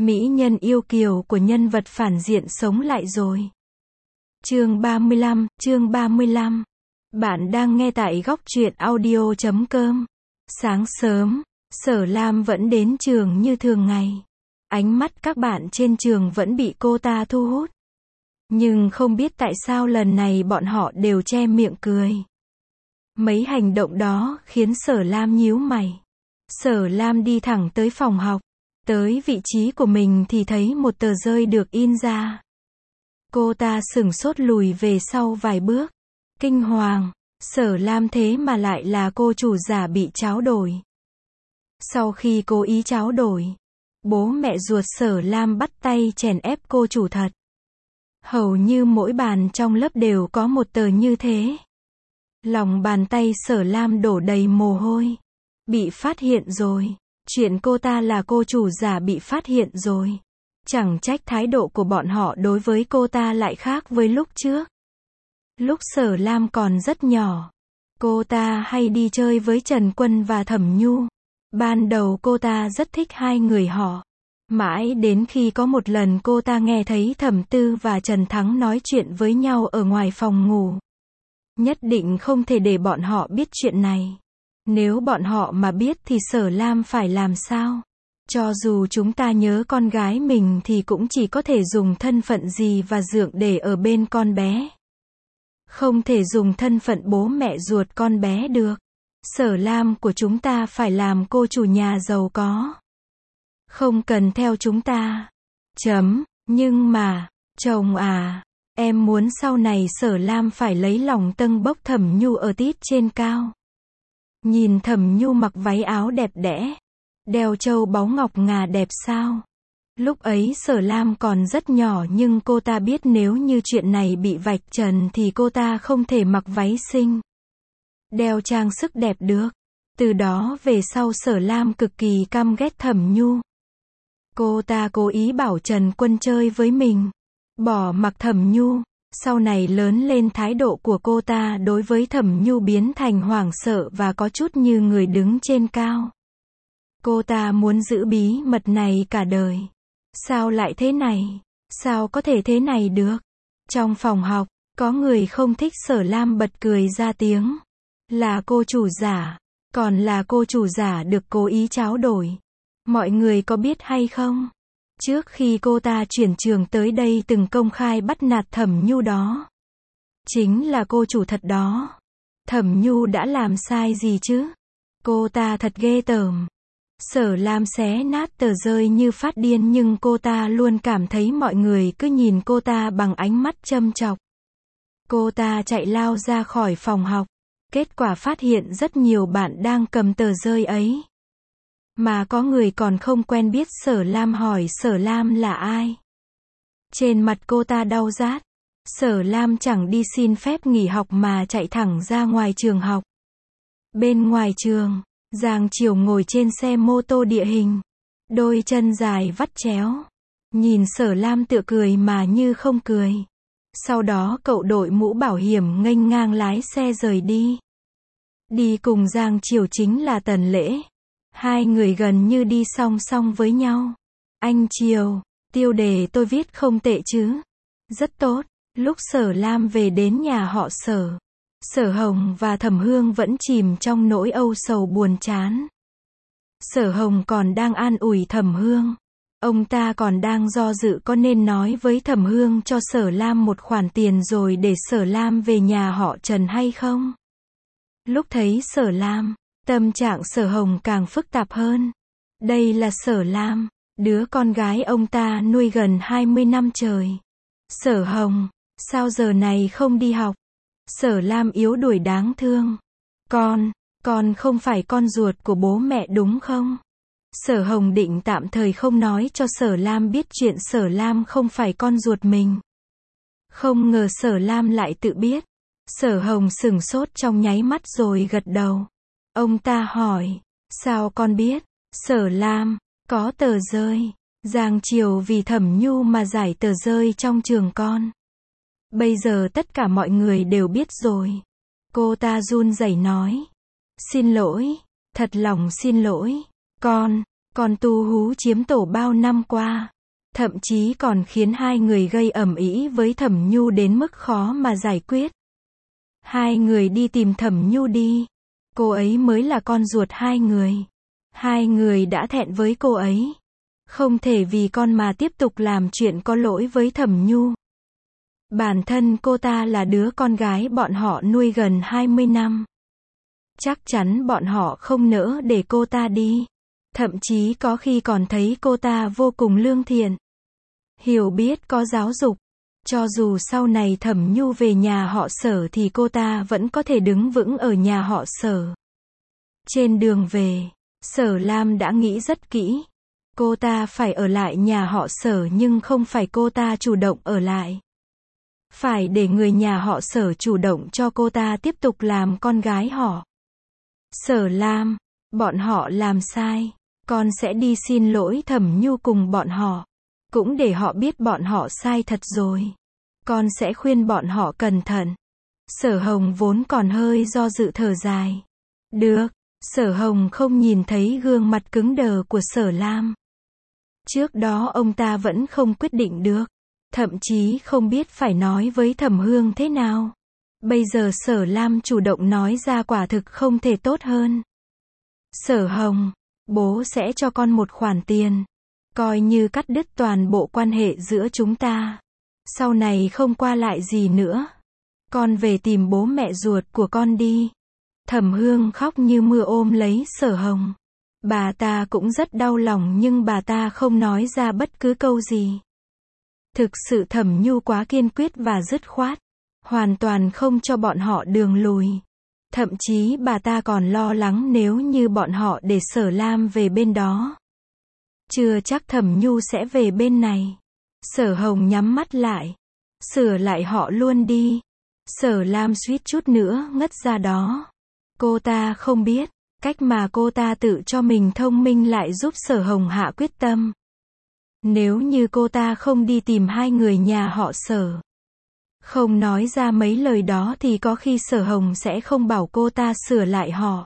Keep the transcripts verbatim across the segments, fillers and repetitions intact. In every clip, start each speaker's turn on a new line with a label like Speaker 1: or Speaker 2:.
Speaker 1: Mỹ nhân yêu kiều của nhân vật phản diện sống lại rồi. Chương ba mươi lăm, chương ba mươi lăm. Bạn đang nghe tại góc truyện audio chấm com. Sáng sớm, Sở Lam vẫn đến trường như thường ngày. Ánh mắt các bạn trên trường vẫn bị cô ta thu hút. Nhưng không biết tại sao lần này bọn họ đều che miệng cười. Mấy hành động đó khiến Sở Lam nhíu mày. Sở Lam đi thẳng tới phòng học. Tới vị trí của mình thì thấy một tờ rơi được in ra. Cô ta sửng sốt lùi về sau vài bước. Kinh hoàng, Sở Lam thế mà lại là cô chủ giả bị tráo đổi. Sau khi cố ý tráo đổi, bố mẹ ruột Sở Lam bắt tay chèn ép cô chủ thật. Hầu như mỗi bàn trong lớp đều có một tờ như thế. Lòng bàn tay Sở Lam đổ đầy mồ hôi. Bị phát hiện rồi. Chuyện cô ta là cô chủ giả bị phát hiện rồi. Chẳng trách thái độ của bọn họ đối với cô ta lại khác với lúc trước. Lúc Sở Lam còn rất nhỏ, cô ta hay đi chơi với Trần Quân và Thẩm Nhu. Ban đầu cô ta rất thích hai người họ. Mãi đến khi có một lần cô ta nghe thấy Thẩm Tư và Trần Thắng nói chuyện với nhau ở ngoài phòng ngủ. Nhất định không thể để bọn họ biết chuyện này. Nếu bọn họ mà biết thì Sở Lam phải làm sao? Cho dù chúng ta nhớ con gái mình thì cũng chỉ có thể dùng thân phận gì và dượng để ở bên con bé. Không thể dùng thân phận bố mẹ ruột con bé được. Sở Lam của chúng ta phải làm cô chủ nhà giàu có. Không cần theo chúng ta. Chấm, nhưng mà, chồng à, em muốn sau này Sở Lam phải lấy lòng tâng bốc Thẩm Nhu ở tít trên cao. Nhìn Thẩm Nhu mặc váy áo đẹp đẽ, đeo châu báu ngọc ngà đẹp sao? Lúc ấy Sở Lam còn rất nhỏ nhưng cô ta biết nếu như chuyện này bị vạch trần thì cô ta không thể mặc váy xinh, đeo trang sức đẹp được. Từ đó về sau Sở Lam cực kỳ căm ghét Thẩm Nhu. Cô ta cố ý bảo Trần Quân chơi với mình, bỏ mặc Thẩm Nhu. Sau này lớn lên thái độ của cô ta đối với Thẩm Nhu biến thành hoảng sợ và có chút như người đứng trên cao. Cô ta muốn giữ bí mật này cả đời. Sao lại thế này? Sao có thể thế này được? Trong phòng học, có người không thích Sở Lam bật cười ra tiếng. Là cô chủ giả, còn là cô chủ giả được cố ý tráo đổi. Mọi người có biết hay không? Trước khi cô ta chuyển trường tới đây từng công khai bắt nạt Thẩm Nhu đó. Chính là cô chủ thật đó. Thẩm Nhu đã làm sai gì chứ? Cô ta thật ghê tởm. Sở Lam xé nát tờ rơi như phát điên nhưng cô ta luôn cảm thấy mọi người cứ nhìn cô ta bằng ánh mắt châm chọc. Cô ta chạy lao ra khỏi phòng học. Kết quả phát hiện rất nhiều bạn đang cầm tờ rơi ấy. Mà có người còn không quen biết Sở Lam hỏi Sở Lam là ai. Trên mặt cô ta đau rát. Sở Lam chẳng đi xin phép nghỉ học mà chạy thẳng ra ngoài trường học. Bên ngoài trường, Giang Triều ngồi trên xe mô tô địa hình. Đôi chân dài vắt chéo. Nhìn Sở Lam tựa cười mà như không cười. Sau đó cậu đội mũ bảo hiểm nghênh ngang lái xe rời đi. Đi cùng Giang Triều chính là Tần Lễ. Hai người gần như đi song song với nhau. Anh Triều, tiêu đề tôi viết không tệ chứ? Rất tốt. Lúc Sở Lam về đến nhà họ Sở, Sở Hồng và Thẩm Hương vẫn chìm trong nỗi âu sầu buồn chán. Sở Hồng còn đang an ủi Thẩm Hương. Ông ta còn đang do dự có nên nói với Thẩm Hương cho Sở Lam một khoản tiền rồi để Sở Lam về nhà họ Trần hay không? Lúc thấy Sở Lam, tâm trạng Sở Hồng càng phức tạp hơn. Đây là Sở Lam, đứa con gái ông ta nuôi gần hai mươi năm trời. Sở Hồng, sao giờ này không đi học? Sở Lam yếu đuối đáng thương. Con, con không phải con ruột của bố mẹ đúng không? Sở Hồng định tạm thời không nói cho Sở Lam biết chuyện Sở Lam không phải con ruột mình. Không ngờ Sở Lam lại tự biết. Sở Hồng sửng sốt trong nháy mắt rồi gật đầu. Ông ta hỏi, sao con biết? Sở Lam, có tờ rơi. Giang Triều vì Thẩm Nhu mà giải tờ rơi trong trường con. Bây giờ tất cả mọi người đều biết rồi. Cô ta run rẩy nói. Xin lỗi, thật lòng xin lỗi. Con, Con tu hú chiếm tổ bao năm qua, thậm chí còn khiến hai người gây ầm ĩ với Thẩm Nhu đến mức khó mà giải quyết. Hai người đi tìm Thẩm Nhu đi. Cô ấy mới là con ruột hai người. Hai người đã thẹn với cô ấy. Không thể vì con mà tiếp tục làm chuyện có lỗi với Thẩm Nhu. Bản thân cô ta là đứa con gái bọn họ nuôi gần hai mươi năm. Chắc chắn bọn họ không nỡ để cô ta đi. Thậm chí có khi còn thấy cô ta vô cùng lương thiện, hiểu biết, có giáo dục. Cho dù sau này Thẩm Nhu về nhà họ Sở thì cô ta vẫn có thể đứng vững ở nhà họ Sở. Trên đường về, Sở Lam đã nghĩ rất kỹ. Cô ta phải ở lại nhà họ Sở nhưng không phải cô ta chủ động ở lại. Phải để người nhà họ Sở chủ động cho cô ta tiếp tục làm con gái họ. Sở Lam, bọn họ làm sai. Con sẽ đi xin lỗi Thẩm Nhu cùng bọn họ. Cũng để họ biết bọn họ sai thật rồi. Con sẽ khuyên bọn họ cẩn thận. Sở Hồng vốn còn hơi do dự thở dài. Được. Sở Hồng không nhìn thấy gương mặt cứng đờ của Sở Lam. Trước đó ông ta vẫn không quyết định được. Thậm chí không biết phải nói với Thẩm Hương thế nào. Bây giờ Sở Lam chủ động nói ra quả thực không thể tốt hơn. Sở Hồng, bố sẽ cho con một khoản tiền. Coi như cắt đứt toàn bộ quan hệ giữa chúng ta. Sau này không qua lại gì nữa. Con về tìm bố mẹ ruột của con đi. Thẩm Hương khóc như mưa ôm lấy Sở Hồng. Bà ta cũng rất đau lòng nhưng bà ta không nói ra bất cứ câu gì. Thực sự Thẩm Nhu quá kiên quyết và dứt khoát. Hoàn toàn không cho bọn họ đường lùi. Thậm chí bà ta còn lo lắng nếu như bọn họ để Sở Lam về bên đó. Chưa chắc Thẩm Nhu sẽ về bên này. Sở Hồng nhắm mắt lại. Sửa lại họ luôn đi. Sở Lam suýt chút nữa ngất ra đó. Cô ta không biết, cách mà cô ta tự cho mình thông minh lại giúp Sở Hồng hạ quyết tâm. Nếu như cô ta không đi tìm hai người nhà họ Sở, không nói ra mấy lời đó thì có khi Sở Hồng sẽ không bảo cô ta sửa lại họ.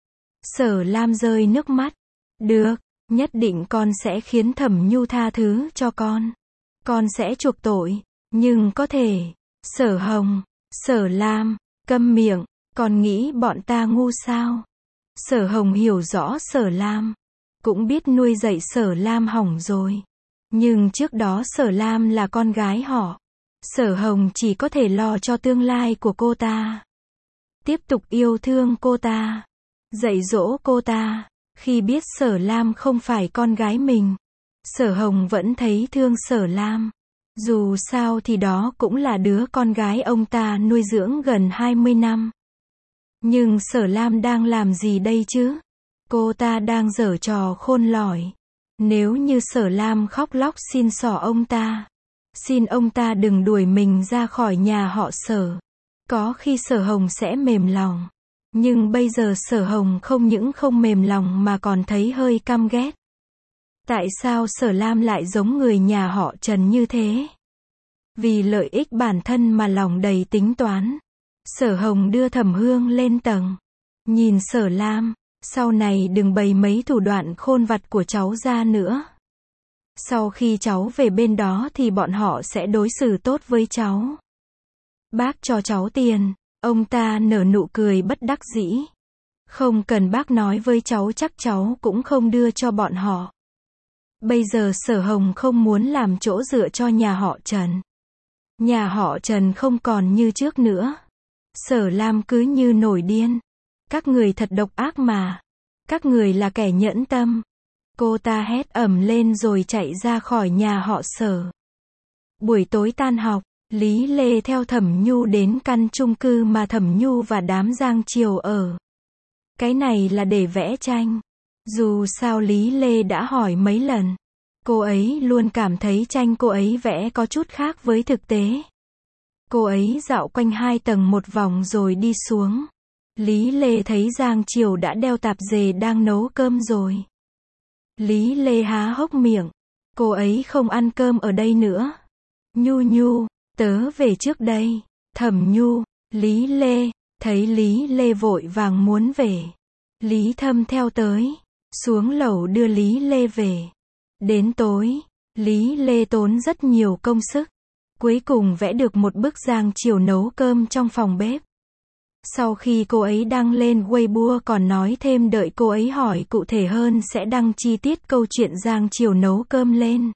Speaker 1: Sở Lam rơi nước mắt. Được, nhất định con sẽ khiến Thẩm Nhu tha thứ cho con. Con sẽ chuộc tội, nhưng có thể. Sở Hồng, Sở Lam, câm miệng, con nghĩ bọn ta ngu sao? Sở Hồng hiểu rõ Sở Lam, cũng biết nuôi dạy Sở Lam hỏng rồi. Nhưng trước đó Sở Lam là con gái họ. Sở Hồng chỉ có thể lo cho tương lai của cô ta. Tiếp tục yêu thương cô ta. Dạy dỗ cô ta. Khi biết Sở Lam không phải con gái mình, Sở Hồng vẫn thấy thương Sở Lam. Dù sao thì đó cũng là đứa con gái ông ta nuôi dưỡng gần hai mươi năm. Nhưng Sở Lam đang làm gì đây chứ? Cô ta đang giở trò khôn lỏi. Nếu như Sở Lam khóc lóc xin xỏ ông ta, xin ông ta đừng đuổi mình ra khỏi nhà họ Sở, có khi Sở Hồng sẽ mềm lòng. Nhưng bây giờ Sở Hồng không những không mềm lòng mà còn thấy hơi căm ghét. Tại sao Sở Lam lại giống người nhà họ Trần như thế? Vì lợi ích bản thân mà lòng đầy tính toán. Sở Hồng đưa Thẩm Hương lên tầng. Nhìn Sở Lam, sau này đừng bày mấy thủ đoạn khôn vặt của cháu ra nữa. Sau khi cháu về bên đó thì bọn họ sẽ đối xử tốt với cháu. Bác cho cháu tiền. Ông ta nở nụ cười bất đắc dĩ. Không cần bác nói với cháu, chắc cháu cũng không đưa cho bọn họ. Bây giờ Sở Hồng không muốn làm chỗ dựa cho nhà họ Trần. Nhà họ Trần không còn như trước nữa. Sở Lam cứ như nổi điên. Các người thật độc ác mà. Các người là kẻ nhẫn tâm. Cô ta hét ầm lên rồi chạy ra khỏi nhà họ Sở. Buổi tối tan học, Lý Lê theo Thẩm Nhu đến căn chung cư mà Thẩm Nhu và đám Giang Triều ở. Cái này là để vẽ tranh. Dù sao Lý Lê đã hỏi mấy lần. Cô ấy luôn cảm thấy tranh cô ấy vẽ có chút khác với thực tế. Cô ấy dạo quanh hai tầng một vòng rồi đi xuống. Lý Lê thấy Giang Triều đã đeo tạp dề đang nấu cơm rồi. Lý Lê há hốc miệng. Cô ấy không ăn cơm ở đây nữa. Nhu Nhu, tớ về trước đây. Thẩm Nhu, Lý Lê, thấy Lý Lê vội vàng muốn về. Lý Thâm theo tới. xuống lầu đưa Lý Lê về. Đến tối, Lý Lê tốn rất nhiều công sức, cuối cùng vẽ được một bức Giang Triều nấu cơm trong phòng bếp. Sau khi cô ấy đăng lên Weibo còn nói thêm đợi cô ấy hỏi cụ thể hơn sẽ đăng chi tiết câu chuyện Giang Triều nấu cơm lên.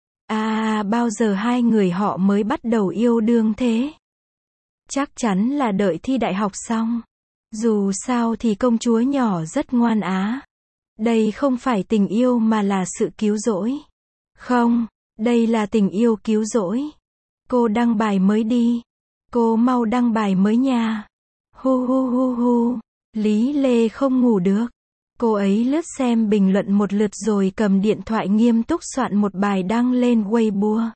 Speaker 1: À, bao giờ hai người họ mới bắt đầu yêu đương thế? Chắc chắn là đợi thi đại học xong. Dù sao thì công chúa nhỏ rất ngoan á. Đây không phải tình yêu mà là sự cứu rỗi. Không, đây là tình yêu cứu rỗi. Cô đăng bài mới đi. Cô mau đăng bài mới nha. Hu hu hu hu. Lý Lê không ngủ được. Cô ấy lướt xem bình luận một lượt rồi cầm điện thoại nghiêm túc soạn một bài đăng lên Weibo.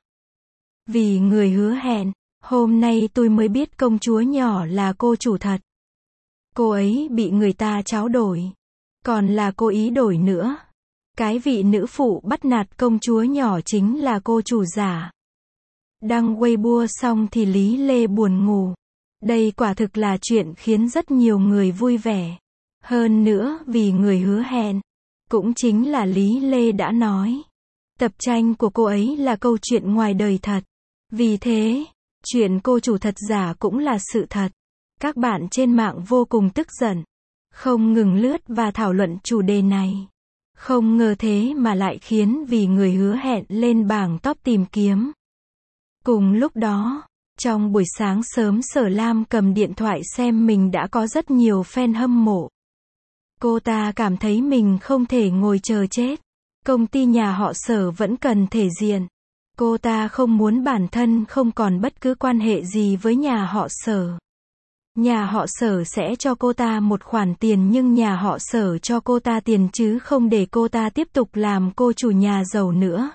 Speaker 1: Vì người hứa hẹn, hôm nay tôi mới biết công chúa nhỏ là cô chủ thật. Cô ấy bị người ta tráo đổi. Còn là cố ý đổi nữa. Cái vị nữ phụ bắt nạt công chúa nhỏ chính là cô chủ giả. Đăng Weibo xong thì Lý Lê buồn ngủ. Đây quả thực là chuyện khiến rất nhiều người vui vẻ. Hơn nữa vì người hứa hẹn. Cũng chính là Lý Lê đã nói. Tập tranh của cô ấy là câu chuyện ngoài đời thật. Vì thế, chuyện cô chủ thật giả cũng là sự thật. Các bạn trên mạng vô cùng tức giận. Không ngừng lướt và thảo luận chủ đề này. Không ngờ thế mà lại khiến vì người hứa hẹn lên bảng top tìm kiếm. Cùng lúc đó, trong buổi sáng sớm Sở Lam cầm điện thoại xem mình đã có rất nhiều fan hâm mộ. Cô ta cảm thấy mình không thể ngồi chờ chết. Công ty nhà họ Sở vẫn cần thể diện. Cô ta không muốn bản thân không còn bất cứ quan hệ gì với nhà họ Sở. Nhà họ Sở sẽ cho cô ta một khoản tiền nhưng nhà họ Sở cho cô ta tiền chứ không để cô ta tiếp tục làm cô chủ nhà giàu nữa.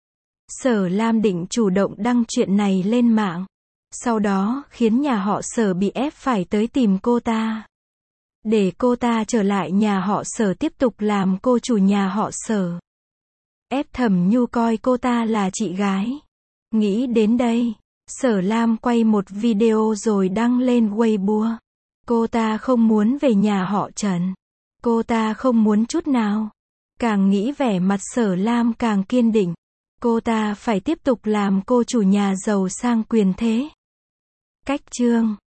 Speaker 1: Sở Lam định chủ động đăng chuyện này lên mạng. Sau đó khiến nhà họ Sở bị ép phải tới tìm cô ta. Để cô ta trở lại nhà họ Sở tiếp tục làm cô chủ nhà họ Sở. Ép Thẩm Nhu coi cô ta là chị gái. Nghĩ đến đây, Sở Lam quay một video rồi đăng lên Weibo. Cô ta không muốn về nhà họ Trần. Cô ta không muốn chút nào. Càng nghĩ vẻ mặt Sở Lam càng kiên định. Cô ta phải tiếp tục làm cô chủ nhà giàu sang quyền thế. Cách chương